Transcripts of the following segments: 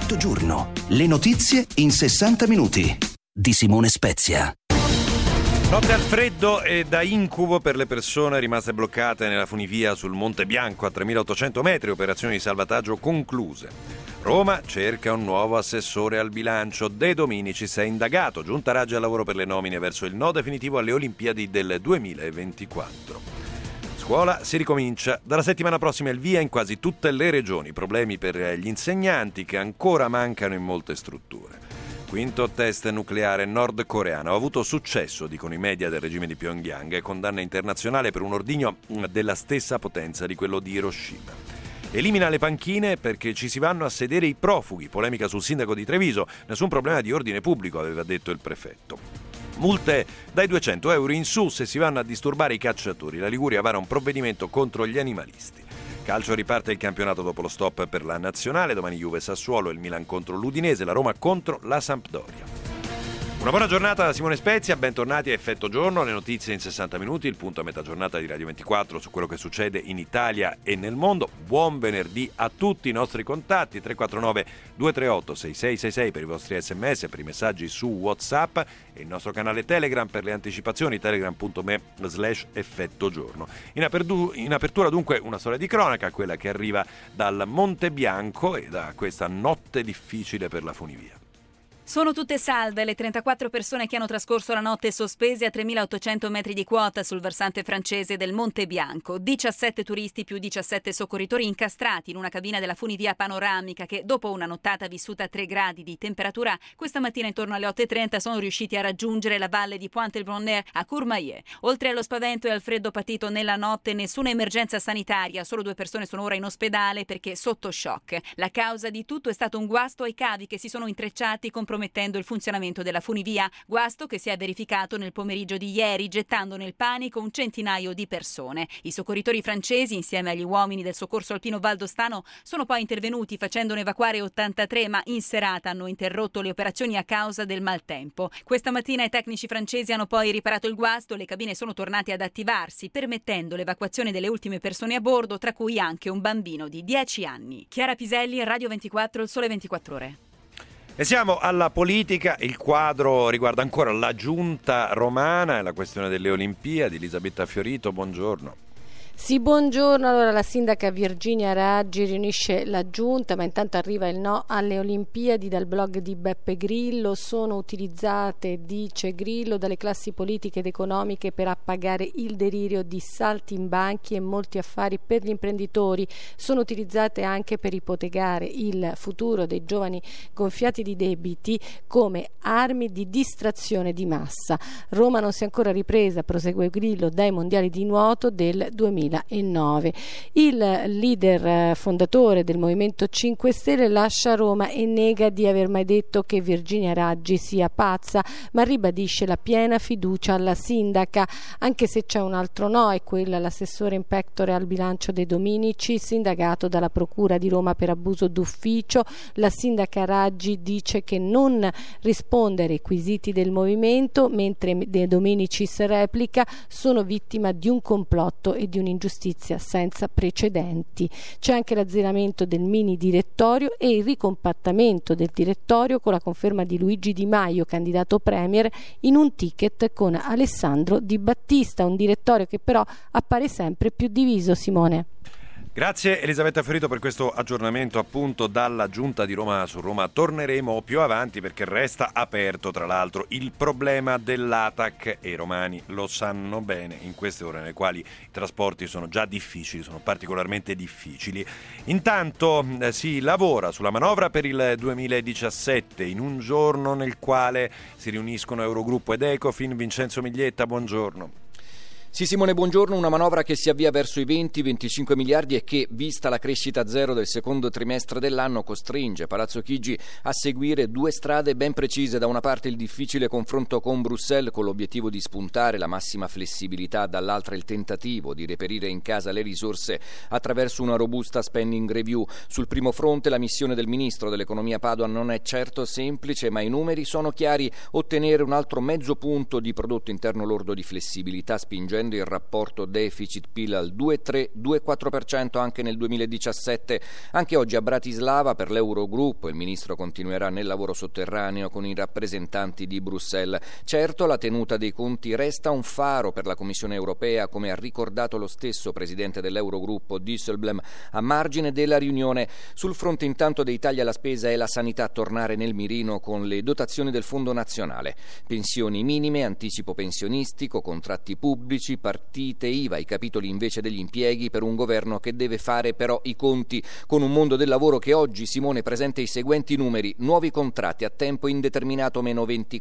Effetto giorno. Le notizie in 60 minuti. Di Simone Spezia. Notte al freddo e da incubo per le persone rimaste bloccate nella funivia sul Monte Bianco a 3.800 metri, operazioni di salvataggio concluse. Roma cerca un nuovo assessore al bilancio. De Dominicis è indagato. Giunta Raggi al lavoro per le nomine verso il no definitivo alle Olimpiadi del 2024. Scuola si ricomincia. Dalla settimana prossima il via in quasi tutte le regioni. Problemi per gli insegnanti che ancora mancano in molte strutture. Quinto test nucleare nordcoreano. Ha avuto successo, dicono i media del regime di Pyongyang, condanna internazionale per un ordigno della stessa potenza di quello di Hiroshima. Elimina le panchine perché ci si vanno a sedere i profughi. Polemica sul sindaco di Treviso. Nessun problema di ordine pubblico, aveva detto il prefetto. Multe dai 200 euro in su se si vanno a disturbare i cacciatori. La Liguria vara un provvedimento contro gli animalisti. Calcio, riparte il campionato dopo lo stop per la nazionale. Domani Juve Sassuolo, il Milan contro l'Udinese, la Roma contro la Sampdoria. Una buona giornata da Simone Spezia, bentornati a Effetto Giorno, le notizie in 60 minuti, il punto a metà giornata di Radio 24 su quello che succede in Italia e nel mondo. Buon venerdì a tutti. I nostri contatti 349 238 6666 per i vostri sms, per i messaggi su WhatsApp e il nostro canale Telegram per le anticipazioni, telegram.me/Effetto Giorno. In apertura dunque una storia di cronaca, quella che arriva dal Monte Bianco e da questa notte difficile per la funivia. Sono tutte salve le 34 persone che hanno trascorso la notte sospese a 3.800 metri di quota sul versante francese del Monte Bianco. 17 turisti più 17 soccorritori incastrati in una cabina della funivia panoramica che, dopo una nottata vissuta a 3 gradi di temperatura, questa mattina intorno alle 8.30 sono riusciti a raggiungere la valle di Pointe-le-Bonheur a Courmayeur. Oltre allo spavento e al freddo patito nella notte, nessuna emergenza sanitaria. Solo 2 persone sono ora in ospedale perché sotto shock. La causa di tutto è stato un guasto ai cavi che si sono intrecciati compromettendo il funzionamento della funivia, guasto che si è verificato nel pomeriggio di ieri, gettando nel panico un centinaio di persone. I soccorritori francesi, insieme agli uomini del soccorso alpino valdostano, sono poi intervenuti facendone evacuare 83, ma in serata hanno interrotto le operazioni a causa del maltempo. Questa mattina i tecnici francesi hanno poi riparato il guasto, le cabine sono tornate ad attivarsi, permettendo l'evacuazione delle ultime persone a bordo, tra cui anche un bambino di 10 anni. Chiara Piselli, Radio 24, Il Sole 24 Ore. E siamo alla politica. Il quadro riguarda ancora la giunta romana e la questione delle Olimpiadi. Elisabetta Fiorito, buongiorno. Sì, buongiorno. Allora, la sindaca Virginia Raggi riunisce la giunta, ma intanto arriva il no alle Olimpiadi. Dal blog di Beppe Grillo: sono utilizzate, dice Grillo, dalle classi politiche ed economiche per appagare il delirio di saltimbanchi e molti affari per gli imprenditori. Sono utilizzate anche per ipotecare il futuro dei giovani gonfiati di debiti come armi di distrazione di massa. Roma non si è ancora ripresa, prosegue Grillo, dai mondiali di nuoto del 2009. Il leader fondatore del Movimento 5 Stelle lascia Roma e nega di aver mai detto che Virginia Raggi sia pazza, ma ribadisce la piena fiducia alla sindaca, anche se c'è un altro no, è quella l'assessore in pectore al bilancio De Dominicis, indagato dalla Procura di Roma per abuso d'ufficio. La sindaca Raggi dice che non risponde ai requisiti del movimento, mentre De Dominicis replica: sono vittima di un complotto e di un'ingiustizia senza precedenti. C'è anche l'azzeramento del mini direttorio e il ricompattamento del direttorio con la conferma di Luigi Di Maio, candidato premier, in un ticket con Alessandro Di Battista, un direttorio che però appare sempre più diviso. Simone. Grazie Elisabetta Fiorito per questo aggiornamento appunto dalla Giunta di Roma su Roma. Torneremo più avanti perché resta aperto tra l'altro il problema dell'ATAC e i romani lo sanno bene in queste ore nelle quali i trasporti sono già difficili, sono particolarmente difficili. Intanto si lavora sulla manovra per il 2017 in un giorno nel quale si riuniscono Eurogruppo ed Ecofin. Vincenzo Miglietta, buongiorno. Sì, Simone, buongiorno. Una manovra che si avvia verso i 20-25 miliardi e che, vista la crescita zero del secondo trimestre dell'anno, costringe Palazzo Chigi a seguire 2 strade ben precise. Da una parte il difficile confronto con Bruxelles con l'obiettivo di spuntare la massima flessibilità, dall'altra il tentativo di reperire in casa le risorse attraverso una robusta spending review. Sul primo fronte la missione del ministro dell'economia Padoan non è certo semplice, ma i numeri sono chiari: ottenere un altro mezzo punto di prodotto interno lordo di flessibilità, spingendo raggiungendo il rapporto deficit-PIL al 2,3-2,4% anche nel 2017. Anche oggi a Bratislava per l'Eurogruppo il ministro continuerà nel lavoro sotterraneo con i rappresentanti di Bruxelles. Certo, la tenuta dei conti resta un faro per la Commissione europea, come ha ricordato lo stesso presidente dell'Eurogruppo Dijsselbloem a margine della riunione. Sul fronte intanto dei tagli alla spesa e la sanità a tornare nel mirino con le dotazioni del Fondo Nazionale. Pensioni minime, anticipo pensionistico, contratti pubblici, partite IVA, i capitoli invece degli impieghi per un governo che deve fare però i conti con un mondo del lavoro che oggi, Simone, presenta i seguenti numeri: nuovi contratti a tempo indeterminato meno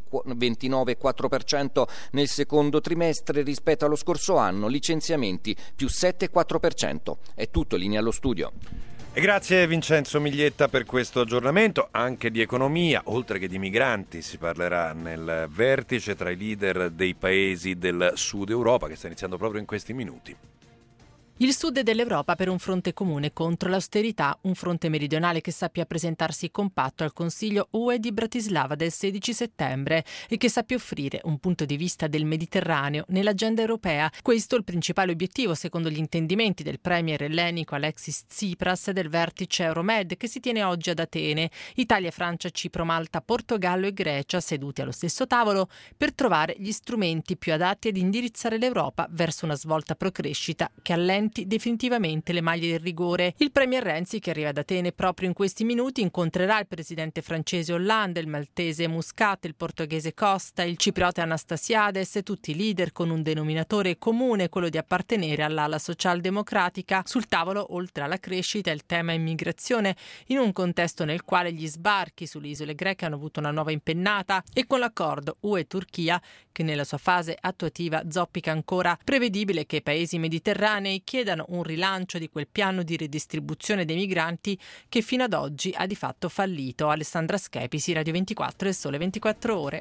29,4% nel secondo trimestre rispetto allo scorso anno, licenziamenti più 7,4%. È tutto, linea allo studio. E grazie Vincenzo Miglietta per questo aggiornamento. Anche di economia, oltre che di migranti, si parlerà nel vertice tra i leader dei paesi del Sud Europa, che sta iniziando proprio in questi minuti. Il sud dell'Europa per un fronte comune contro l'austerità, un fronte meridionale che sappia presentarsi compatto al Consiglio UE di Bratislava del 16 settembre e che sappia offrire un punto di vista del Mediterraneo nell'agenda europea. Questo è il principale obiettivo, secondo gli intendimenti del premier ellenico Alexis Tsipras, del vertice Euromed che si tiene oggi ad Atene. Italia, Francia, Cipro, Malta, Portogallo e Grecia seduti allo stesso tavolo per trovare gli strumenti più adatti ad indirizzare l'Europa verso una svolta pro crescita che allenta definitivamente le maglie del rigore. Il premier Renzi, che arriva ad Atene proprio in questi minuti, incontrerà il presidente francese Hollande, il maltese Muscat, il portoghese Costa, il cipriota Anastasiades, tutti leader con un denominatore comune, quello di appartenere all'ala socialdemocratica. Sul tavolo, oltre alla crescita, il tema immigrazione, in un contesto nel quale gli sbarchi sulle isole greche hanno avuto una nuova impennata e con l'accordo UE-Turchia, che nella sua fase attuativa zoppica ancora, prevedibile che i paesi mediterranei chiedano un rilancio di quel piano di redistribuzione dei migranti che fino ad oggi ha di fatto fallito. Alessandra Schepisi, Radio 24 e Sole 24 Ore.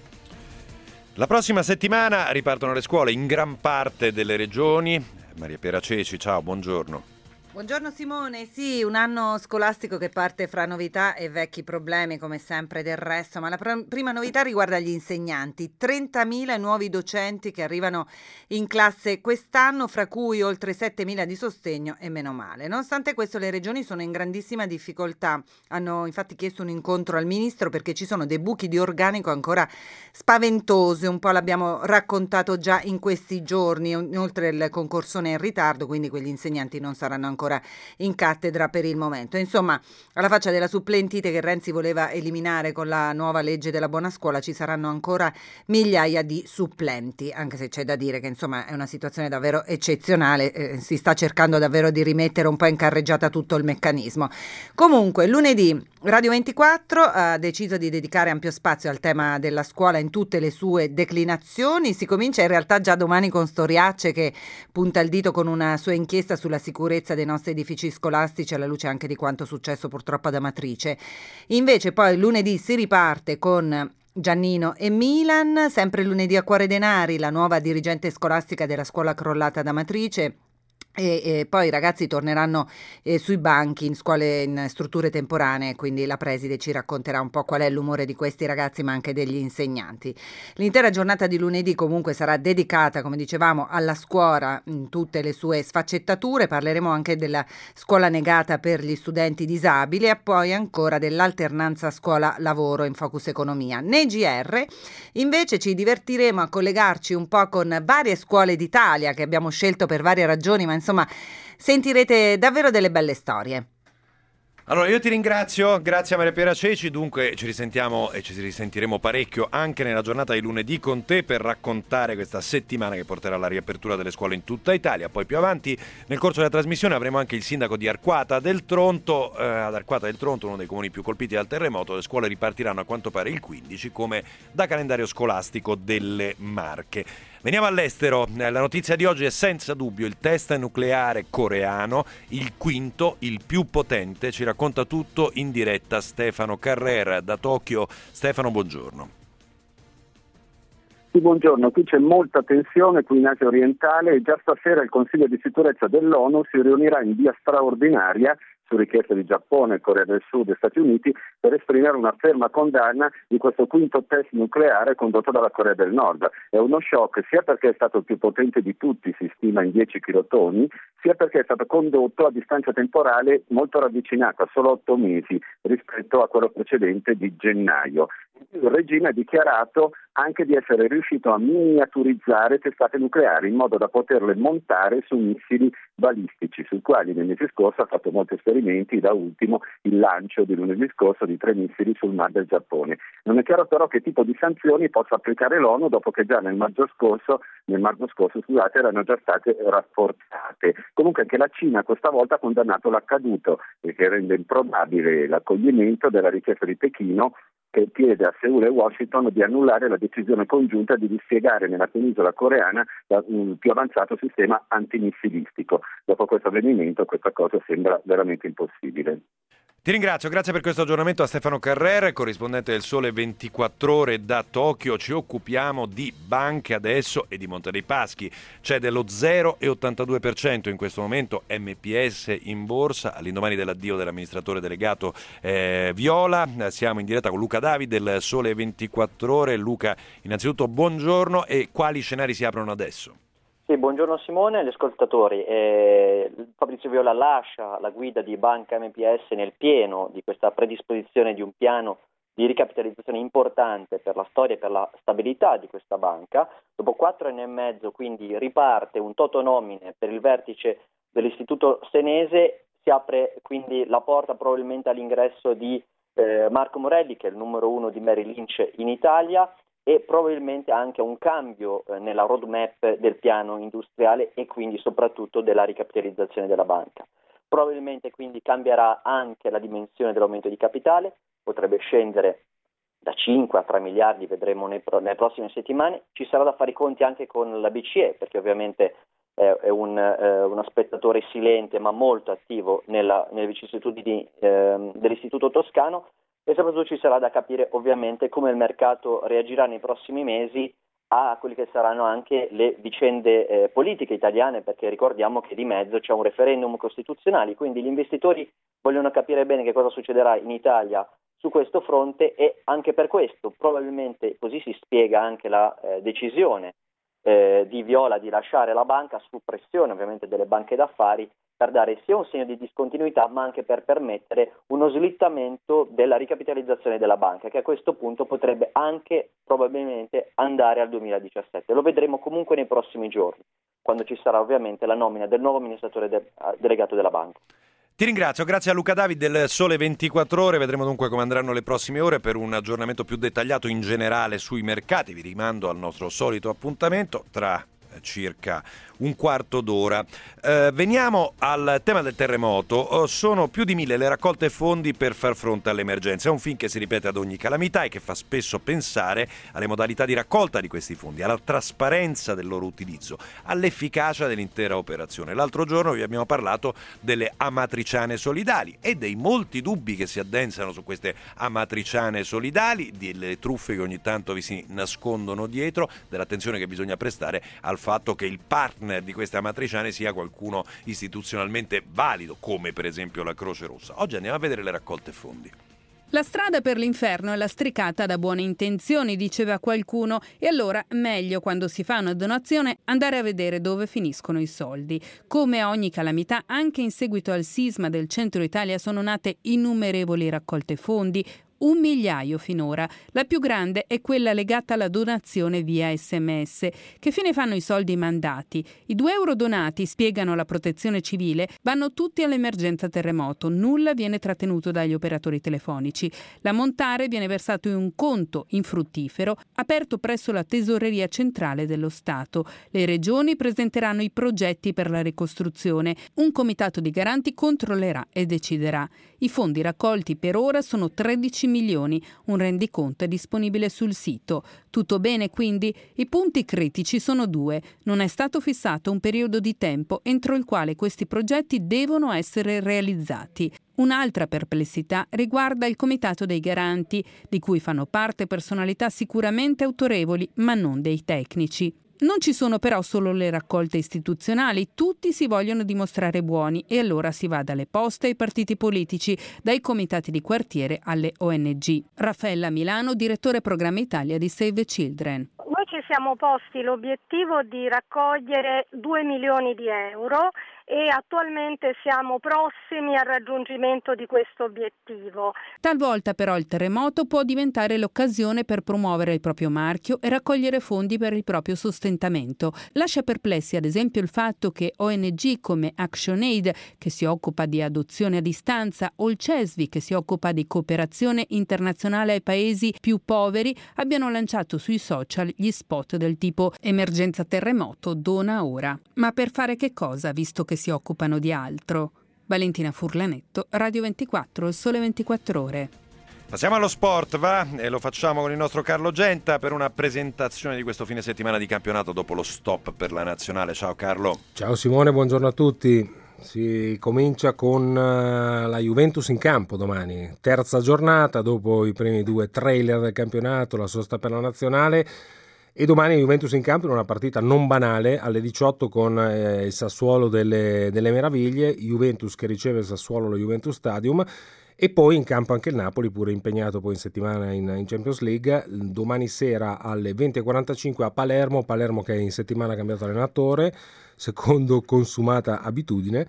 La prossima settimana ripartono le scuole in gran parte delle regioni. Maria Piera Ceci, ciao, buongiorno. Buongiorno Simone, sì, un anno scolastico che parte fra novità e vecchi problemi come sempre del resto, ma la prima novità riguarda gli insegnanti, 30.000 nuovi docenti che arrivano in classe quest'anno, fra cui oltre 7.000 di sostegno e meno male. Nonostante questo le regioni sono in grandissima difficoltà, hanno infatti chiesto un incontro al ministro perché ci sono dei buchi di organico ancora spaventosi, un po' l'abbiamo raccontato già in questi giorni, inoltre il concorsone è in ritardo, quindi quegli insegnanti non saranno ancora in cattedra per il momento. Insomma, alla faccia della supplentite che Renzi voleva eliminare con la nuova legge della buona scuola, ci saranno ancora migliaia di supplenti, anche se c'è da dire che insomma è una situazione davvero eccezionale, si sta cercando davvero di rimettere un po' in carreggiata tutto il meccanismo. Comunque, lunedì Radio 24 ha deciso di dedicare ampio spazio al tema della scuola in tutte le sue declinazioni. Si comincia in realtà già domani con Storiacce, che punta il dito con una sua inchiesta sulla sicurezza dei nostri edifici scolastici, alla luce anche di quanto successo purtroppo ad Amatrice. Invece poi lunedì si riparte con Giannino e Milan, sempre lunedì a Cuore Denari, la nuova dirigente scolastica della scuola crollata ad Amatrice. E poi i ragazzi torneranno sui banchi in scuole, in strutture temporanee, quindi la preside ci racconterà un po' qual è l'umore di questi ragazzi ma anche degli insegnanti. L'intera giornata di lunedì comunque sarà dedicata, come dicevamo, alla scuola in tutte le sue sfaccettature. Parleremo anche della scuola negata per gli studenti disabili e poi ancora dell'alternanza scuola-lavoro in Focus Economia. Nei GR invece ci divertiremo a collegarci un po' con varie scuole d'Italia che abbiamo scelto per varie ragioni, ma insomma sentirete davvero delle belle storie. Allora io ti ringrazio, grazie a Maria Piera Ceci, dunque ci risentiamo e ci risentiremo parecchio anche nella giornata di lunedì con te per raccontare questa settimana che porterà alla riapertura delle scuole in tutta Italia. Poi più avanti nel corso della trasmissione avremo anche il sindaco di Arquata del Tronto. Ad Arquata del Tronto, uno dei comuni più colpiti dal terremoto, le scuole ripartiranno a quanto pare il 15 come da calendario scolastico delle Marche. Veniamo all'estero, la notizia di oggi è senza dubbio il test nucleare coreano, il quinto, il più potente. Ci racconta tutto in diretta Stefano Carrera da Tokyo. Stefano, buongiorno. Sì, buongiorno, qui c'è molta tensione qui in Asia orientale e già stasera il Consiglio di sicurezza dell'ONU si riunirà in via straordinaria su richiesta di Giappone, Corea del Sud e Stati Uniti, per esprimere una ferma condanna di questo quinto test nucleare condotto dalla Corea del Nord. È uno shock sia perché è stato il più potente di tutti, si stima in 10 kilotoni, sia perché è stato condotto a distanza temporale molto ravvicinata, solo 8 mesi rispetto a quello precedente di gennaio. Il regime ha dichiarato anche di essere riuscito a miniaturizzare testate nucleari in modo da poterle montare su missili balistici, sui quali nei mesi scorsi ha fatto molti esperimenti, da ultimo il lancio di lunedì scorso di 3 missili sul Mar del Giappone. Non è chiaro però che tipo di sanzioni possa applicare l'ONU dopo che già nel maggio scorso erano già state rafforzate. Comunque anche la Cina questa volta ha condannato l'accaduto, che rende improbabile l'accoglimento della richiesta di Pechino, che chiede a Seul e Washington di annullare la decisione congiunta di dispiegare nella penisola coreana un più avanzato sistema antimissilistico. Dopo questo avvenimento questa cosa sembra veramente impossibile. Ti ringrazio, grazie per questo aggiornamento a Stefano Carrer, corrispondente del Sole 24 Ore da Tokyo. Ci occupiamo di banche adesso e di Monte dei Paschi. C'è dello 0,82% in questo momento MPS in borsa, all'indomani dell'addio dell'amministratore delegato Viola. Siamo in diretta con Luca Davi del Sole 24 Ore. Luca, innanzitutto buongiorno, e quali scenari si aprono adesso? Sì, buongiorno Simone e agli ascoltatori. Fabrizio Viola lascia la guida di Banca MPS nel pieno di questa predisposizione di un piano di ricapitalizzazione importante per la storia e per la stabilità di questa banca. Dopo 4 anni e mezzo quindi riparte un totonomine per il vertice dell'istituto senese, si apre quindi la porta probabilmente all'ingresso di Marco Morelli, che è il numero 1 di Merrill Lynch in Italia, e probabilmente anche un cambio nella roadmap del piano industriale e quindi soprattutto della ricapitalizzazione della banca. Probabilmente quindi cambierà anche la dimensione dell'aumento di capitale, potrebbe scendere da 5 a 3 miliardi, vedremo nelle prossime settimane. Ci sarà da fare i conti anche con la BCE, perché ovviamente è uno spettatore silente ma molto attivo nelle vicissitudini dell'Istituto Toscano. E soprattutto ci sarà da capire ovviamente come il mercato reagirà nei prossimi mesi a quelli che saranno anche le vicende politiche italiane, perché ricordiamo che di mezzo c'è un referendum costituzionale, quindi gli investitori vogliono capire bene che cosa succederà in Italia su questo fronte, e anche per questo probabilmente così si spiega anche la decisione di Viola di lasciare la banca su pressione ovviamente delle banche d'affari, per dare sia un segno di discontinuità ma anche per permettere uno slittamento della ricapitalizzazione della banca, che a questo punto potrebbe anche probabilmente andare al 2017. Lo vedremo comunque nei prossimi giorni, quando ci sarà ovviamente la nomina del nuovo amministratore delegato della banca. Ti ringrazio, grazie a Luca Davi del Sole 24 Ore. Vedremo dunque come andranno le prossime ore per un aggiornamento più dettagliato in generale sui mercati. Vi rimando al nostro solito appuntamento tra circa un quarto d'ora. Veniamo al tema del terremoto. Sono più di 1000 le raccolte fondi per far fronte all'emergenza. È un film che si ripete ad ogni calamità e che fa spesso pensare alle modalità di raccolta di questi fondi, alla trasparenza del loro utilizzo, all'efficacia dell'intera operazione. L'altro giorno vi abbiamo parlato delle amatriciane solidali e dei molti dubbi che si addensano su queste amatriciane solidali, delle truffe che ogni tanto vi si nascondono dietro, dell'attenzione che bisogna prestare al fatto che il partner di queste amatriciane sia qualcuno istituzionalmente valido, come per esempio la Croce Rossa. Oggi andiamo a vedere le raccolte fondi. La strada per l'inferno è lastricata da buone intenzioni, diceva qualcuno, e allora meglio, quando si fa una donazione, andare a vedere dove finiscono i soldi. Come a ogni calamità, anche in seguito al sisma del centro Italia sono nate innumerevoli raccolte fondi, 1 migliaio finora. La più grande è quella legata alla donazione via SMS. Che fine fanno i soldi mandati? I 2 euro donati, spiegano la Protezione Civile, vanno tutti all'emergenza terremoto. Nulla viene trattenuto dagli operatori telefonici. L'ammontare viene versato in un conto infruttifero aperto presso la Tesoreria Centrale dello Stato. Le regioni presenteranno i progetti per la ricostruzione. Un comitato di garanti controllerà e deciderà. I fondi raccolti per ora sono 13 milioni. Un rendiconto è disponibile sul sito. Tutto bene quindi? I punti critici sono 2. Non è stato fissato un periodo di tempo entro il quale questi progetti devono essere realizzati. Un'altra perplessità riguarda il Comitato dei Garanti, di cui fanno parte personalità sicuramente autorevoli, ma non dei tecnici. Non ci sono però solo le raccolte istituzionali, tutti si vogliono dimostrare buoni e allora si va dalle poste ai partiti politici, dai comitati di quartiere alle ONG. Raffaella Milano, direttore programma Italia di Save the Children. Noi ci siamo posti l'obiettivo di raccogliere 2 milioni di euro e attualmente siamo prossimi al raggiungimento di questo obiettivo. Talvolta però il terremoto può diventare l'occasione per promuovere il proprio marchio e raccogliere fondi per il proprio sostentamento. Lascia perplessi ad esempio il fatto che ONG come ActionAid, che si occupa di adozione a distanza, o il CESVI, che si occupa di cooperazione internazionale ai paesi più poveri, abbiano lanciato sui social gli spot del tipo emergenza terremoto, dona ora. Ma per fare che cosa, visto che si occupano di altro? Valentina Furlanetto, Radio 24, Il Sole 24 Ore. Passiamo allo sport, va? E lo facciamo con il nostro Carlo Genta per una presentazione di questo fine settimana di campionato dopo lo stop per la nazionale. Ciao Carlo. Ciao Simone, buongiorno a tutti. Si comincia con la Juventus in campo domani. Terza giornata dopo i primi 2 trailer del campionato, la sosta per la nazionale. E domani Juventus in campo in una partita non banale alle 18 con il Sassuolo delle Meraviglie, Juventus che riceve il Sassuolo allo Juventus Stadium, e poi in campo anche il Napoli, pure impegnato poi in settimana in Champions League. Domani sera alle 20:45 a Palermo che in settimana ha cambiato allenatore, secondo consumata abitudine.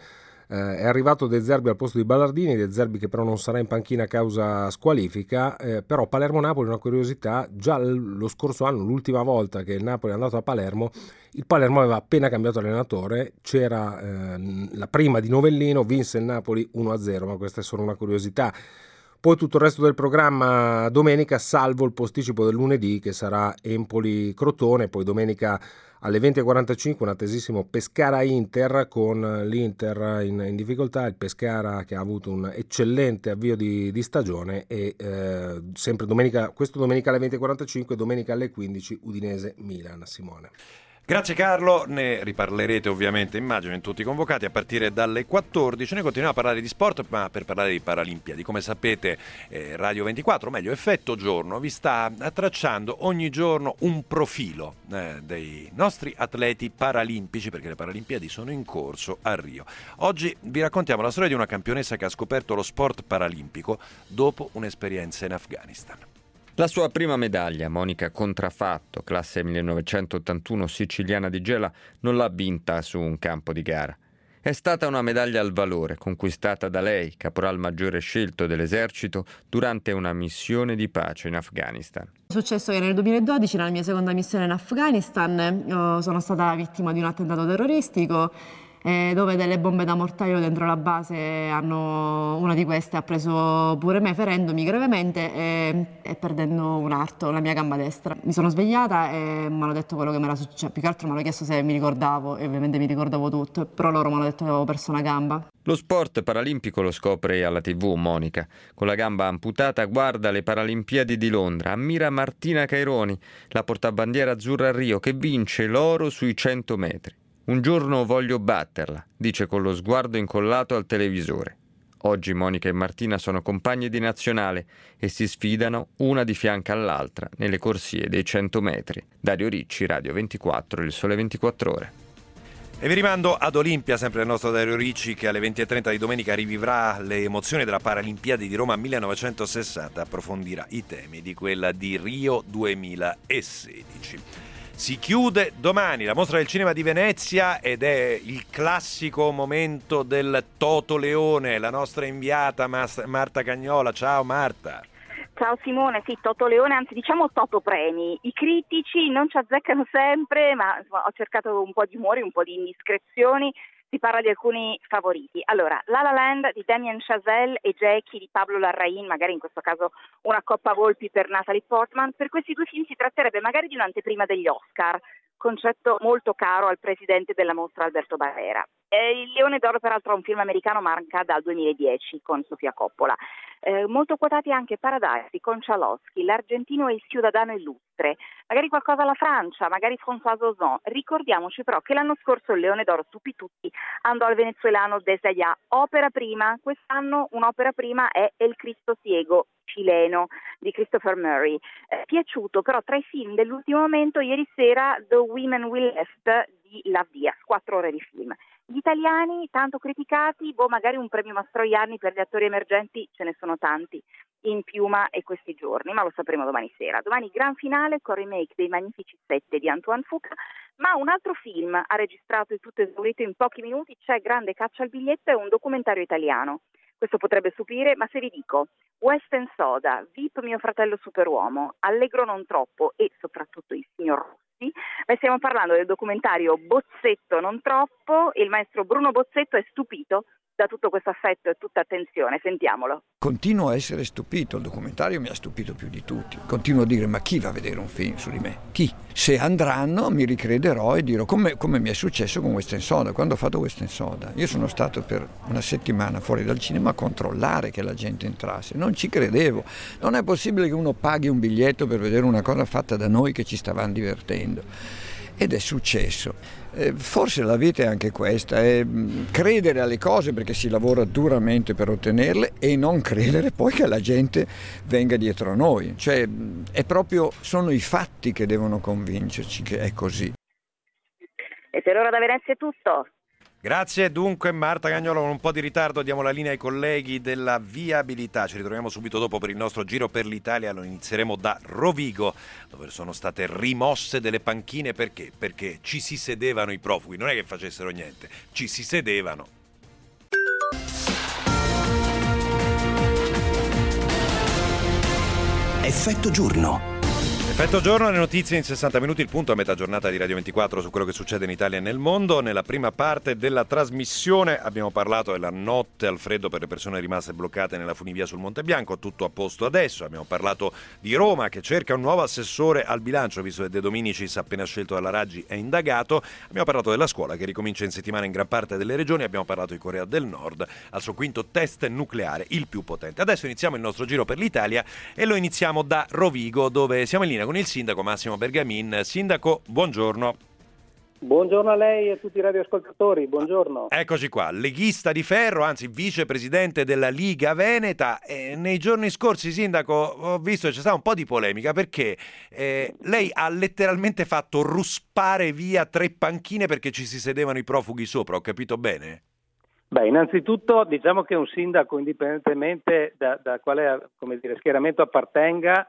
È arrivato De Zerbi al posto di Ballardini, De Zerbi che però non sarà in panchina a causa squalifica, però Palermo-Napoli una curiosità: già lo scorso anno, l'ultima volta che il Napoli è andato a Palermo, il Palermo aveva appena cambiato allenatore, c'era la prima di Novellino, vinse il Napoli 1-0, ma questa è solo una curiosità. Poi tutto il resto del programma domenica, salvo il posticipo del lunedì che sarà Empoli-Crotone, poi domenica alle 20:45 un attesissimo Pescara-Inter con l'Inter in difficoltà, il Pescara che ha avuto un eccellente avvio di stagione e sempre domenica alle 20:45, domenica alle 15 Udinese-Milan. Simone. Grazie Carlo, ne riparlerete ovviamente, immagino, in tutti i convocati a partire dalle 14. Noi continuiamo a parlare di sport, ma per parlare di Paralimpiadi. Come sapete Radio 24, o meglio Effetto Giorno, vi sta tracciando ogni giorno un profilo dei nostri atleti paralimpici, perché le Paralimpiadi sono in corso a Rio. Oggi vi raccontiamo la storia di una campionessa che ha scoperto lo sport paralimpico dopo un'esperienza in Afghanistan. La sua prima medaglia, Monica Contrafatto, classe 1981 siciliana di Gela, non l'ha vinta su un campo di gara. È stata una medaglia al valore, conquistata da lei, caporal maggiore scelto dell'esercito, durante una missione di pace in Afghanistan. È successo che nel 2012, nella mia seconda missione in Afghanistan, sono stata vittima di un attentato terroristico, dove delle bombe da mortaio dentro la base una di queste ha preso pure me, ferendomi gravemente e perdendo un arto, la mia gamba destra. Mi sono svegliata e mi hanno detto quello che mi era successo, più che altro mi hanno chiesto se mi ricordavo e ovviamente mi ricordavo tutto, però loro mi hanno detto che avevo perso una gamba. Lo sport paralimpico lo scopre alla TV Monica. Con la gamba amputata guarda le Paralimpiadi di Londra, ammira Martina Caironi, la portabandiera azzurra a Rio, che vince l'oro sui 100 metri. Un giorno voglio batterla, dice con lo sguardo incollato al televisore. Oggi Monica e Martina sono compagne di nazionale e si sfidano una di fianco all'altra nelle corsie dei 100 metri. Dario Ricci, Radio 24, Il Sole 24 Ore. E vi rimando ad Olimpia, sempre il nostro Dario Ricci, che alle 20:30 di domenica rivivrà le emozioni della Paralimpiadi di Roma 1960, approfondirà i temi di quella di Rio 2016. Si chiude domani la Mostra del Cinema di Venezia ed è il classico momento del Toto Leone, la nostra inviata Marta Cagnola. Ciao Marta. Ciao Simone, sì, Toto Leone, anzi diciamo Toto Premi. I critici non ci azzeccano sempre, ma insomma, ho cercato un po' di umori, un po' di indiscrezioni. Si parla di alcuni favoriti. Allora, La La Land di Damien Chazelle e Jackie di Pablo Larraín, magari in questo caso una coppa Volpi per Natalie Portman. Per questi due film si tratterebbe magari di un'anteprima degli Oscar, concetto molto caro al presidente della mostra Alberto Barrera. Il Leone d'Oro peraltro è un film americano, manca dal 2010 con Sofia Coppola. Molto quotati anche Paradise di Konchalovsky, L'argentino e il ciudadano illustre, magari qualcosa alla Francia, magari François Ozon. Ricordiamoci però che l'anno scorso il Leone d'Oro stupi tutti, andò al venezuelano Desaya, opera prima. Quest'anno un'opera prima è El Cristo Ciego, cileno, di Christopher Murray. Piaciuto, però tra i film dell'ultimo momento ieri sera The Women We Left di Lav Diaz, 4 ore di film. Gli italiani tanto criticati, magari un premio Mastroianni per gli attori emergenti, ce ne sono tanti in piuma e questi giorni, ma lo sapremo domani sera. Domani gran finale con remake dei Magnifici 7 di Antoine Fuqua, ma un altro film ha registrato il tutto esaurito in pochi minuti, c'è grande caccia al biglietto, è un documentario italiano. Questo potrebbe stupire, ma se vi dico Western Soda, VIP Mio fratello superuomo, Allegro non troppo e soprattutto il signor Rossi, stiamo parlando del documentario Bozzetto non troppo e il maestro Bruno Bozzetto è stupito da tutto questo affetto e tutta attenzione. Sentiamolo. Continuo a essere stupito, il documentario mi ha stupito più di tutti. Continuo a dire, ma chi va a vedere un film su di me? Chi? Se andranno mi ricrederò e dirò come mi è successo con Western Soda. Quando ho fatto Western Soda io sono stato per una settimana fuori dal cinema a controllare che la gente entrasse, non ci credevo. Non è possibile che uno paghi un biglietto per vedere una cosa fatta da noi che ci stavamo divertendo. Ed è successo. Forse la vita è anche questa, è credere alle cose perché si lavora duramente per ottenerle e non credere poi che la gente venga dietro a noi. Cioè, sono i fatti che devono convincerci che è così. E per ora da Venezia è tutto. Grazie, dunque Marta Cagnolo, con un po' di ritardo diamo la linea ai colleghi della viabilità, ci ritroviamo subito dopo per il nostro giro per l'Italia, lo inizieremo da Rovigo dove sono state rimosse delle panchine. Perché ci si sedevano i profughi, non è che facessero niente, ci si sedevano. Effetto giorno. Effetto giorno, le notizie in 60 minuti, il punto a metà giornata di Radio 24 su quello che succede in Italia e nel mondo. Nella prima parte della trasmissione abbiamo parlato della notte al freddo per le persone rimaste bloccate nella funivia sul Monte Bianco, tutto a posto adesso. Abbiamo parlato di Roma che cerca un nuovo assessore al bilancio, visto che De Dominicis, appena scelto dalla Raggi, è indagato. Abbiamo parlato della scuola che ricomincia in settimana in gran parte delle regioni. Abbiamo parlato di Corea del Nord al suo quinto test nucleare, il più potente. Adesso iniziamo il nostro giro per l'Italia e lo iniziamo da Rovigo, dove siamo in linea con il sindaco Massimo Bergamin. Sindaco, buongiorno. Buongiorno a lei e a tutti i radioascoltatori, buongiorno. Eccoci qua, leghista di ferro, anzi vicepresidente della Liga Veneta. Nei giorni scorsi, sindaco, ho visto che c'è stata un po' di polemica perché lei ha letteralmente fatto ruspare via 3 panchine perché ci si sedevano i profughi sopra, ho capito bene? Beh, innanzitutto diciamo che un sindaco, indipendentemente da quale schieramento appartenga,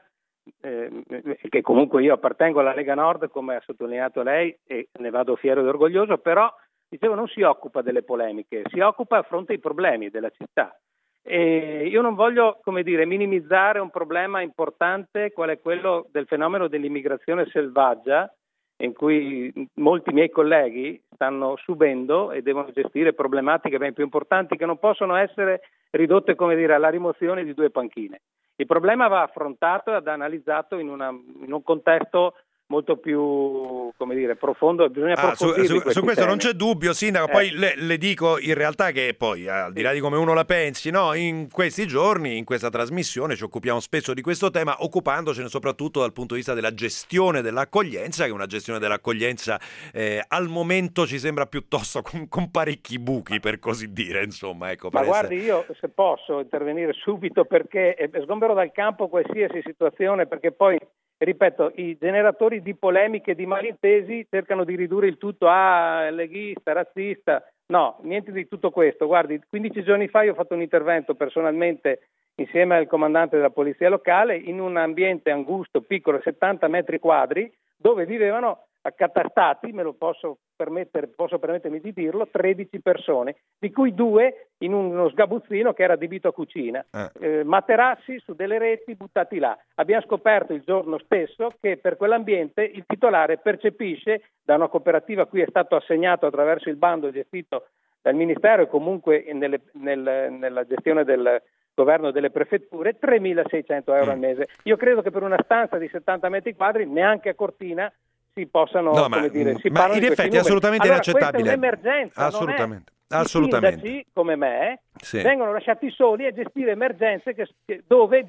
che comunque io appartengo alla Lega Nord, come ha sottolineato lei, e ne vado fiero ed orgoglioso, però dicevo non si occupa delle polemiche, si occupa a fronte ai problemi della città. E io non voglio, minimizzare un problema importante qual è quello del fenomeno dell'immigrazione selvaggia, in cui molti miei colleghi stanno subendo e devono gestire problematiche ben più importanti che non possono essere ridotte alla rimozione di 2 panchine. Il problema va affrontato ed analizzato in un contesto molto più profondo, bisogna approfondire su questo temi. Non c'è dubbio, sindaco. Poi le dico in realtà che poi, al di là di come uno la pensi, no, in questi giorni, in questa trasmissione ci occupiamo spesso di questo tema, occupandocene soprattutto dal punto di vista della gestione dell'accoglienza, che è una gestione dell'accoglienza al momento ci sembra piuttosto con parecchi buchi, per così dire, insomma, ecco. Ma guardi, io se posso intervenire subito, perché sgombero dal campo qualsiasi situazione, perché poi ripeto, i generatori di polemiche e di malintesi cercano di ridurre il tutto a leghista, razzista. No, niente di tutto questo. Guardi, 15 giorni fa io ho fatto un intervento personalmente insieme al comandante della polizia locale in un ambiente angusto, piccolo, 70 metri quadri, dove vivevano accatastati, posso permettermi di dirlo, 13 persone, di cui 2 in uno sgabuzzino che era adibito a cucina, materassi su delle reti buttati là. Abbiamo scoperto il giorno stesso che per quell'ambiente il titolare percepisce, da una cooperativa a cui è stato assegnato attraverso il bando gestito dal Ministero e comunque nella gestione del governo delle prefetture, 3.600 euro al mese. Io credo che per una stanza di 70 metri quadri, neanche a Cortina, si possano, ma in effetti è assolutamente inaccettabile. Questa è un'emergenza, assolutamente. assolutamente. I sindaci, come me, Sì. vengono lasciati soli a gestire emergenze dove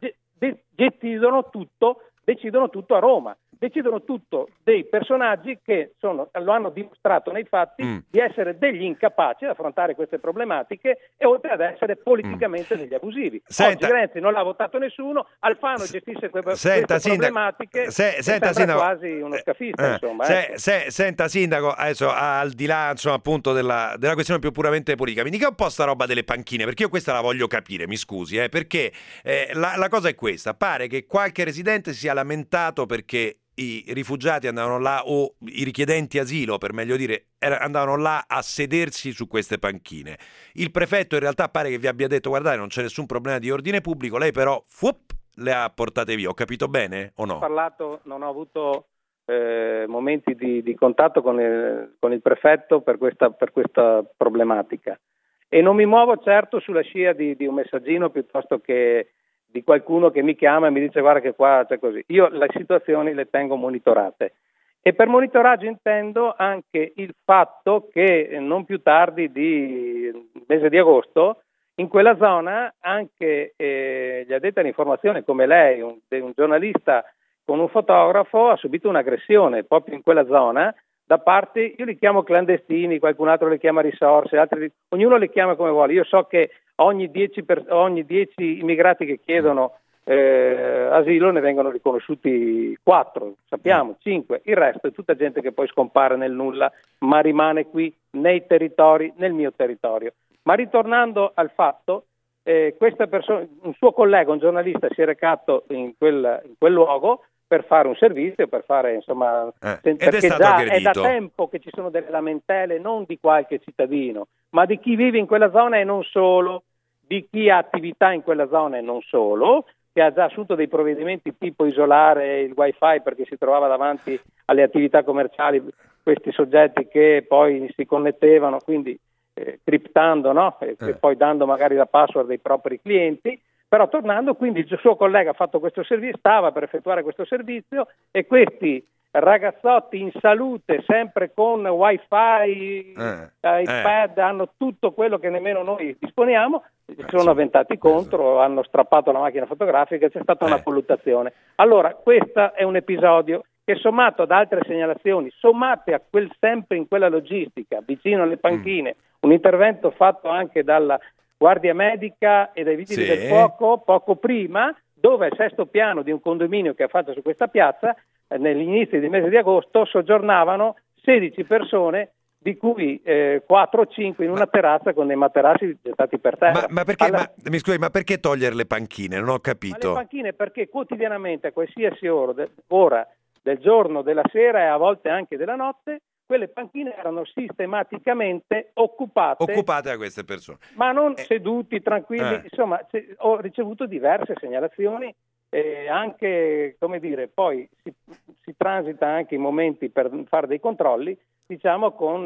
decidono tutto a Roma. Decidono tutto dei personaggi che lo hanno dimostrato nei fatti di essere degli incapaci ad affrontare queste problematiche e oltre ad essere politicamente degli abusivi. Senta, oggi Renzi non l'ha votato nessuno, Alfano gestisce queste problematiche, senta, sembra sindaco, quasi uno scafista, insomma. Senta sindaco, adesso al di là insomma, appunto della questione più puramente politica, mi dica un po' sta roba delle panchine, perché io questa la voglio capire, mi scusi, perché la cosa è questa: pare che qualche residente sia lamentato perché i rifugiati andavano là, o i richiedenti asilo per meglio dire, andavano là a sedersi su queste panchine. Il prefetto in realtà pare che vi abbia detto: guardate, non c'è nessun problema di ordine pubblico, lei però le ha portate via. Ho capito bene o no? Non ho avuto momenti di contatto con il prefetto per questa problematica e non mi muovo certo sulla scia di un messaggino piuttosto che di qualcuno che mi chiama e mi dice guarda che qua c'è così. Io le situazioni le tengo monitorate e per monitoraggio intendo anche il fatto che non più tardi di mese di agosto in quella zona anche gli addetti all'informazione come lei, un giornalista con un fotografo, ha subito un'aggressione proprio in quella zona da parte, io li chiamo clandestini, qualcun altro li chiama risorse, ognuno li chiama come vuole. Io so che ogni 10 immigrati che chiedono asilo ne vengono riconosciuti 4, sappiamo, 5, il resto è tutta gente che poi scompare nel nulla, ma rimane qui nei territori, nel mio territorio. Ma ritornando al fatto, questa persona, un suo collega, un giornalista, si è recato in quel luogo per fare un servizio, per fare insomma, perché è da tempo che ci sono delle lamentele non di qualche cittadino, ma di chi vive in quella zona e non solo, di chi ha attività in quella zona e non solo, che ha già assunto dei provvedimenti tipo isolare il wifi perché si trovava davanti alle attività commerciali questi soggetti che poi si connettevano, quindi criptando, no? E poi dando magari la password dei propri clienti. Però tornando, quindi il suo collega ha fatto questo servizio, stava per effettuare questo servizio e questi ragazzotti in salute, sempre con wifi, iPad, hanno tutto quello che nemmeno noi disponiamo, si sono avventati contro, hanno strappato la macchina fotografica, c'è stata una colluttazione. Allora, questo è un episodio che sommato ad altre segnalazioni, sommate a sempre in quella logistica, vicino alle panchine, un intervento fatto anche dalla Guardia Medica e dai Vigili del Fuoco poco prima, dove al sesto piano di un condominio che ha fatto su questa piazza, negli inizi del mese di agosto, soggiornavano 16 persone, di cui 4 o 5 in una terrazza con dei materassi gettati per terra. Ma perché, mi scusi, ma perché togliere le panchine? Non ho capito. Le panchine perché quotidianamente, a qualsiasi ora del giorno, della sera e a volte anche della notte, quelle panchine erano sistematicamente occupate da queste persone. Ma non seduti, tranquilli. Insomma, ho ricevuto diverse segnalazioni, anche, come dire, poi si transita anche in momenti per fare dei controlli, diciamo con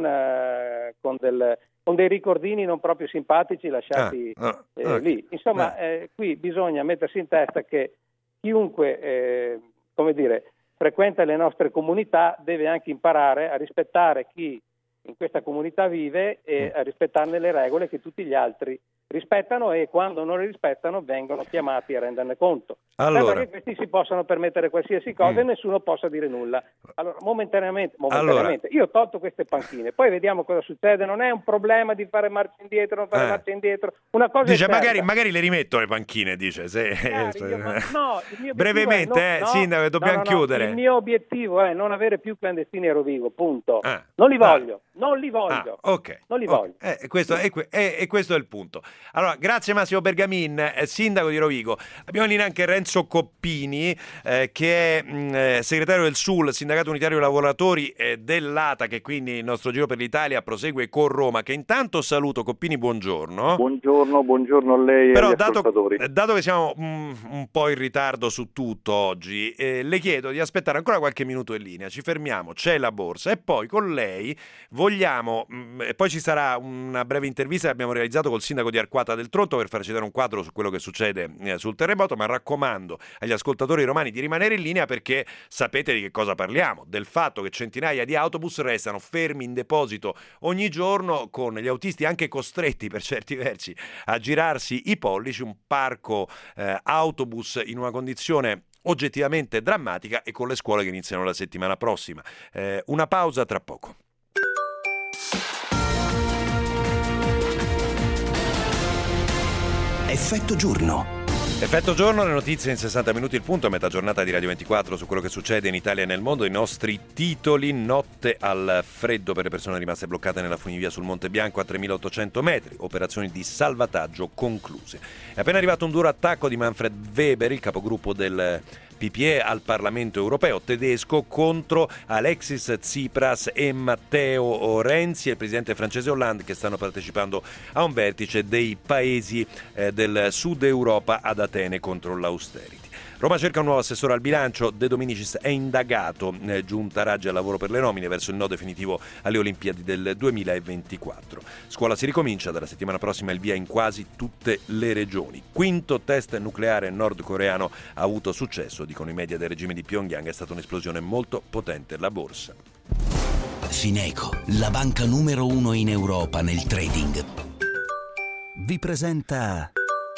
dei ricordini non proprio simpatici lasciati lì. Insomma, qui bisogna mettersi in testa che chiunque, come dire, frequenta le nostre comunità deve anche imparare a rispettare chi in questa comunità vive e a rispettarne le regole che tutti gli altri rispettano, e quando non le rispettano vengono chiamati a renderne conto. Sembra che questi si possano permettere qualsiasi cosa e nessuno possa dire nulla. Allora, momentaneamente io ho tolto queste panchine, poi vediamo cosa succede. Non è un problema di fare marcia indietro, non fare marcia indietro. Una cosa dice, è magari le rimetto le panchine, dice. Brevemente, sindaco, dobbiamo chiudere. Il mio obiettivo è non avere più clandestini a Rovigo, punto. Non li voglio. Non li voglio. Non li voglio. Questo è il punto. Allora, grazie Massimo Bergamin, sindaco di Rovigo. Abbiamo in linea anche Renzo Coppini, che è segretario del SUL, Sindacato Unitario Lavoratori dell'ATA, che quindi il nostro giro per l'Italia prosegue con Roma, che intanto saluto. Coppini, buongiorno. Buongiorno a lei e agli ascoltatori. Dato che siamo un po' in ritardo su tutto oggi, le chiedo di aspettare ancora qualche minuto in linea, ci fermiamo, c'è la borsa e poi con lei vogliamo, poi ci sarà una breve intervista che abbiamo realizzato col sindaco di Arquata del Tronto per farci dare un quadro su quello che succede sul terremoto, ma raccomando, raccomando agli ascoltatori romani di rimanere in linea, perché sapete di che cosa parliamo, del fatto che centinaia di autobus restano fermi in deposito ogni giorno, con gli autisti anche costretti per certi versi a girarsi i pollici, un parco autobus in una condizione oggettivamente drammatica, e con le scuole che iniziano la settimana prossima. Una pausa tra poco. Effetto giorno. Effetto giorno, le notizie in 60 minuti il punto, a metà giornata di Radio 24 su quello che succede in Italia e nel mondo. I nostri titoli: notte al freddo per le persone rimaste bloccate nella funivia sul Monte Bianco a 3.800 metri, operazioni di salvataggio concluse. È appena arrivato un duro attacco di Manfred Weber, il capogruppo del PPE al Parlamento europeo tedesco, contro Alexis Tsipras e Matteo Renzi e il presidente francese Hollande, che stanno partecipando a un vertice dei paesi del sud Europa ad Atene contro l'austerity. Roma cerca un nuovo assessore al bilancio, De Dominicis è indagato, giunta Raggi al lavoro per le nomine verso il no definitivo alle Olimpiadi del 2024. Scuola si ricomincia, dalla settimana prossima il via in quasi tutte le regioni. Quinto test nucleare nordcoreano ha avuto successo, dicono i media del regime di Pyongyang, è stata un'esplosione molto potente. La borsa. Fineco, la banca numero 1 in Europa nel trading, vi presenta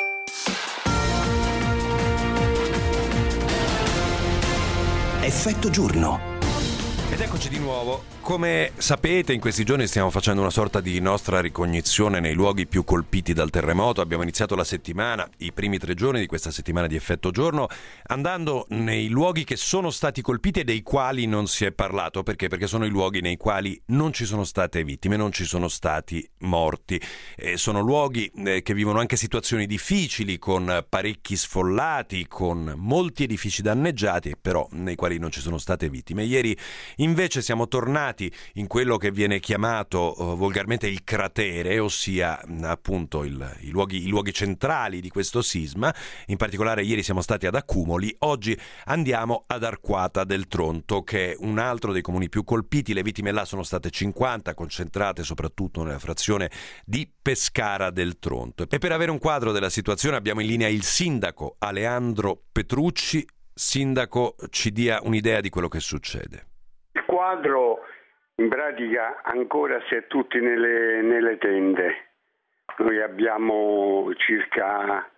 Effetto giorno. Ed eccoci di nuovo. Come sapete, in questi giorni stiamo facendo una sorta di nostra ricognizione nei luoghi più colpiti dal terremoto. Abbiamo iniziato la settimana, i primi 3 giorni di questa settimana di Effetto giorno, andando nei luoghi che sono stati colpiti e dei quali non si è parlato. Perché? Perché sono i luoghi nei quali non ci sono state vittime, non ci sono stati morti. Sono luoghi che vivono anche situazioni difficili, con parecchi sfollati, con molti edifici danneggiati, però nei quali non ci sono state vittime. Ieri invece siamo tornati in quello che viene chiamato volgarmente il cratere, ossia appunto i luoghi centrali di questo sisma. In particolare ieri siamo stati ad Accumoli, oggi andiamo ad Arquata del Tronto, che è un altro dei comuni più colpiti. Le vittime là sono state 50, concentrate soprattutto nella frazione di Pescara del Tronto. E per avere un quadro della situazione abbiamo in linea il sindaco Aleandro Petrucci. Sindaco, ci dia un'idea di quello che succede. Il quadro in pratica ancora si è tutti nelle tende. Noi abbiamo circa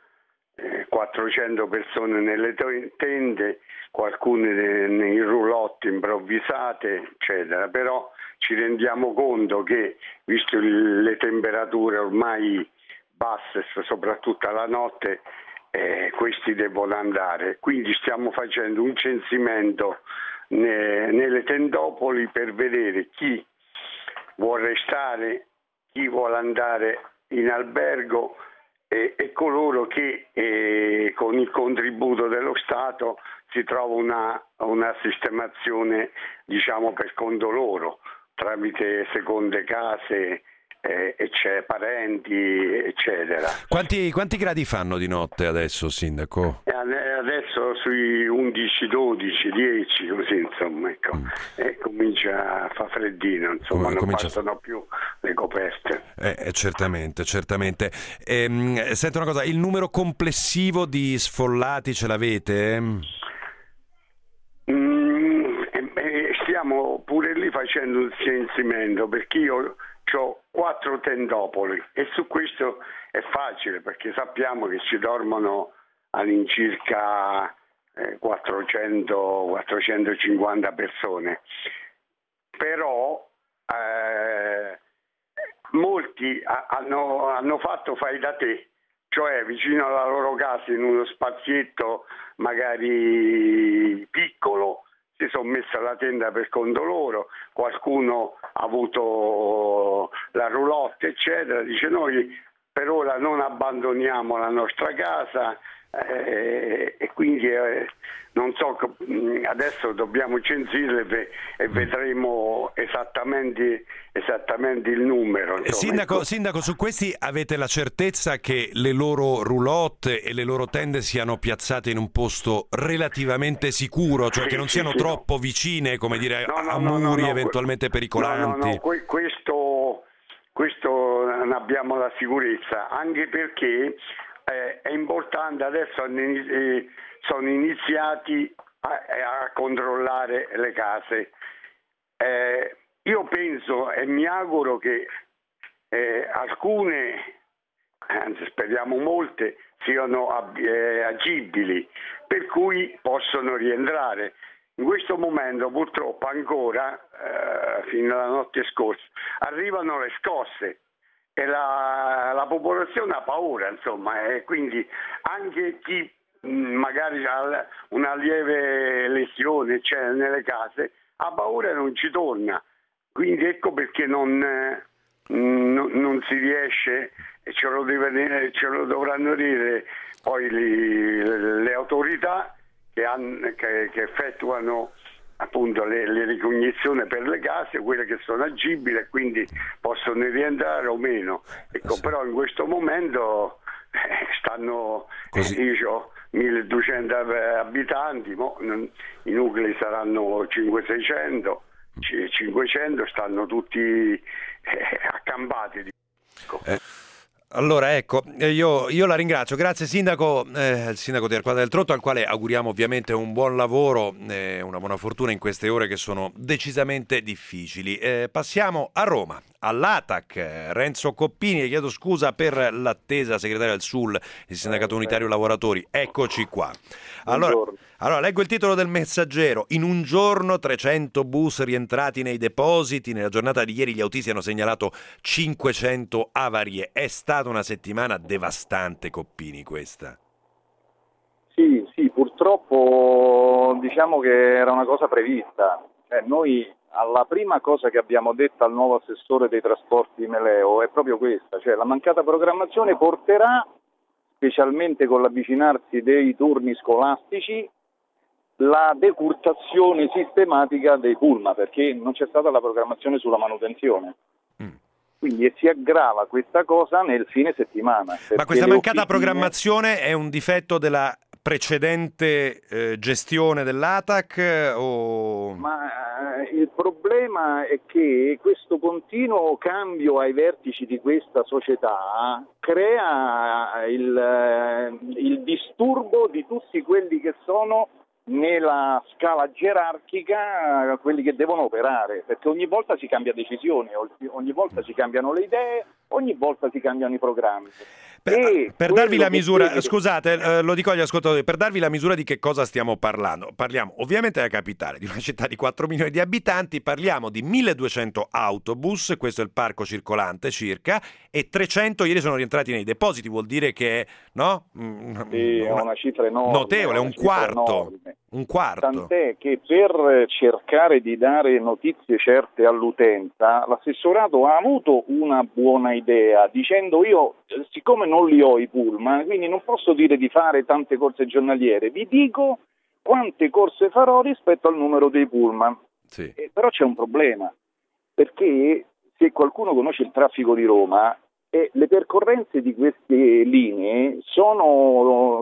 400 persone nelle tende, qualcune nei roulotte improvvisate, eccetera. Però ci rendiamo conto che, visto le temperature ormai basse, soprattutto alla notte, questi devono andare. Quindi stiamo facendo un censimento nelle tendopoli per vedere chi vuole restare, chi vuole andare in albergo e coloro che con il contributo dello Stato si trova una sistemazione, diciamo, per conto loro, tramite seconde case, parenti, eccetera. Quanti gradi fanno di notte adesso, sindaco? Adesso sui 11, 12, 10, così insomma, ecco. Comincia a fare freddino, insomma, non passano più le coperte. Certamente. Senta una cosa, il numero complessivo di sfollati ce l'avete? Stiamo pure lì facendo un censimento, perché io ho 4 tendopoli e su questo è facile, perché sappiamo che ci dormono all'incirca 400-450 persone, però molti hanno fatto fai da te, cioè vicino alla loro casa, in uno spazietto magari piccolo, si sono messa la tenda per conto loro. Qualcuno ha avuto la roulotte, eccetera. Dice: noi per ora non abbandoniamo la nostra casa, e quindi non so, adesso dobbiamo censirle e vedremo esattamente il numero. Sindaco, su questi avete la certezza che le loro roulotte e le loro tende siano piazzate in un posto relativamente sicuro, cioè che non siano troppo vicine, come dire, a muri eventualmente pericolanti? No, questo non abbiamo la sicurezza, anche perché è importante. Adesso sono iniziati a controllare le case. Io penso e mi auguro che alcune, anzi speriamo molte, siano agibili, per cui possono rientrare. In questo momento purtroppo ancora, fino alla notte scorsa, arrivano le scosse e la popolazione ha paura, insomma, e quindi anche chi magari ha una lieve lesione nelle case ha paura e non ci torna. Quindi ecco perché non si riesce, e ce lo dovranno dire poi le autorità che effettuano appunto le ricognizioni per le case, quelle che sono agibili e quindi possono rientrare o meno. Ecco, però in questo momento stanno, io ho 1200 abitanti, i nuclei saranno 500-600, 500 stanno tutti accampati. Allora ecco, io la ringrazio, grazie Sindaco, il Sindaco di Arquata del Tronto, al quale auguriamo ovviamente un buon lavoro, una buona fortuna in queste ore che sono decisamente difficili. Passiamo a Roma, all'ATAC. Renzo Coppini, chiedo scusa per l'attesa, segretario del SUL, il Sindacato Unitario Lavoratori, eccoci qua. Allora, leggo il titolo del Messaggero. In un giorno 300 bus rientrati nei depositi. Nella giornata di ieri gli autisti hanno segnalato 500 avarie. È stata una settimana devastante, Coppini, questa. Sì, purtroppo diciamo che era una cosa prevista. Noi alla prima cosa che abbiamo detto al nuovo assessore dei trasporti Meleo è proprio questa, cioè la mancata programmazione porterà, specialmente con l'avvicinarsi dei turni scolastici, la decurtazione sistematica dei pullman, perché non c'è stata la programmazione sulla manutenzione. Quindi si aggrava questa cosa nel fine settimana. Ma questa mancata programmazione è un difetto della precedente gestione dell'ATAC? Ma il problema è che questo continuo cambio ai vertici di questa società crea il disturbo di tutti quelli che sono nella scala gerarchica, quelli che devono operare, perché ogni volta si cambia decisione, ogni volta si cambiano le idee, ogni volta si cambiano i programmi. Per darvi la misura, scusate, lo dico agli ascoltatori, per darvi la misura di che cosa stiamo parlando. Parliamo ovviamente della capitale, di una città di 4 milioni di abitanti, parliamo di 1200 autobus, questo è il parco circolante circa, e 300 ieri sono rientrati nei depositi, vuol dire che no? Sì, è una cifra enorme. Notevole, un quarto. Un quarto. Tant'è che per cercare di dare notizie certe all'utenza, l'assessorato ha avuto una buona idea, dicendo io, siccome non li ho i pullman, quindi non posso dire di fare tante corse giornaliere, vi dico quante corse farò rispetto al numero dei pullman. Sì. Però c'è un problema, perché se qualcuno conosce il traffico di Roma, le percorrenze di queste linee sono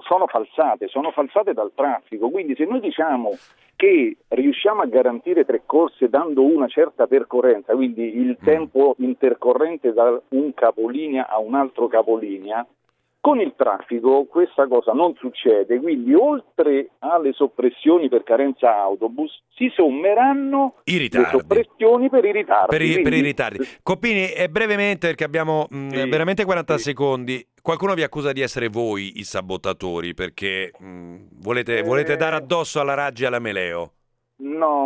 falsate dal traffico, quindi se noi diciamo che riusciamo a garantire 3 corse dando una certa percorrenza, quindi il tempo intercorrente da un capolinea a un altro capolinea, con il traffico questa cosa non succede, quindi oltre alle soppressioni per carenza autobus si sommeranno le soppressioni per i ritardi. Per i ritardi. Coppini, brevemente, perché abbiamo veramente 40 secondi, qualcuno vi accusa di essere voi i sabotatori perché volete dare addosso alla Raggi e alla Meleo. No,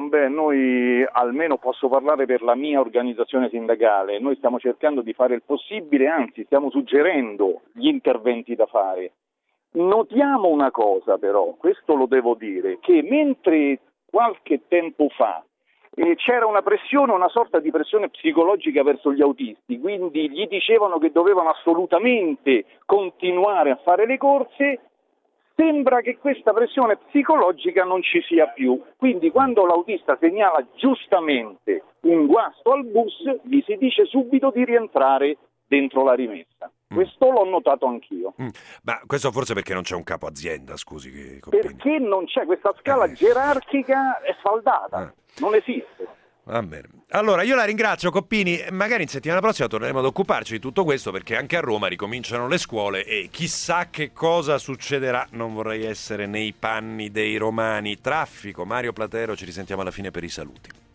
noi almeno posso parlare per la mia organizzazione sindacale, noi stiamo cercando di fare il possibile, anzi stiamo suggerendo gli interventi da fare. Notiamo una cosa però, questo lo devo dire, che mentre qualche tempo fa c'era una pressione, una sorta di pressione psicologica verso gli autisti, quindi gli dicevano che dovevano assolutamente continuare a fare le corse, sembra che questa pressione psicologica non ci sia più, quindi quando l'autista segnala giustamente un guasto al bus gli si dice subito di rientrare dentro la rimessa. Questo l'ho notato anch'io. Ma questo forse perché non c'è un capo azienda, scusi. Perché non c'è questa scala gerarchica, è saldata, non esiste. Va bene. Allora, io la ringrazio, Coppini. Magari in settimana prossima torneremo ad occuparci di tutto questo, perché anche a Roma ricominciano le scuole e chissà che cosa succederà. Non vorrei essere nei panni dei romani. Traffico, Mario Platero, ci risentiamo alla fine per i saluti.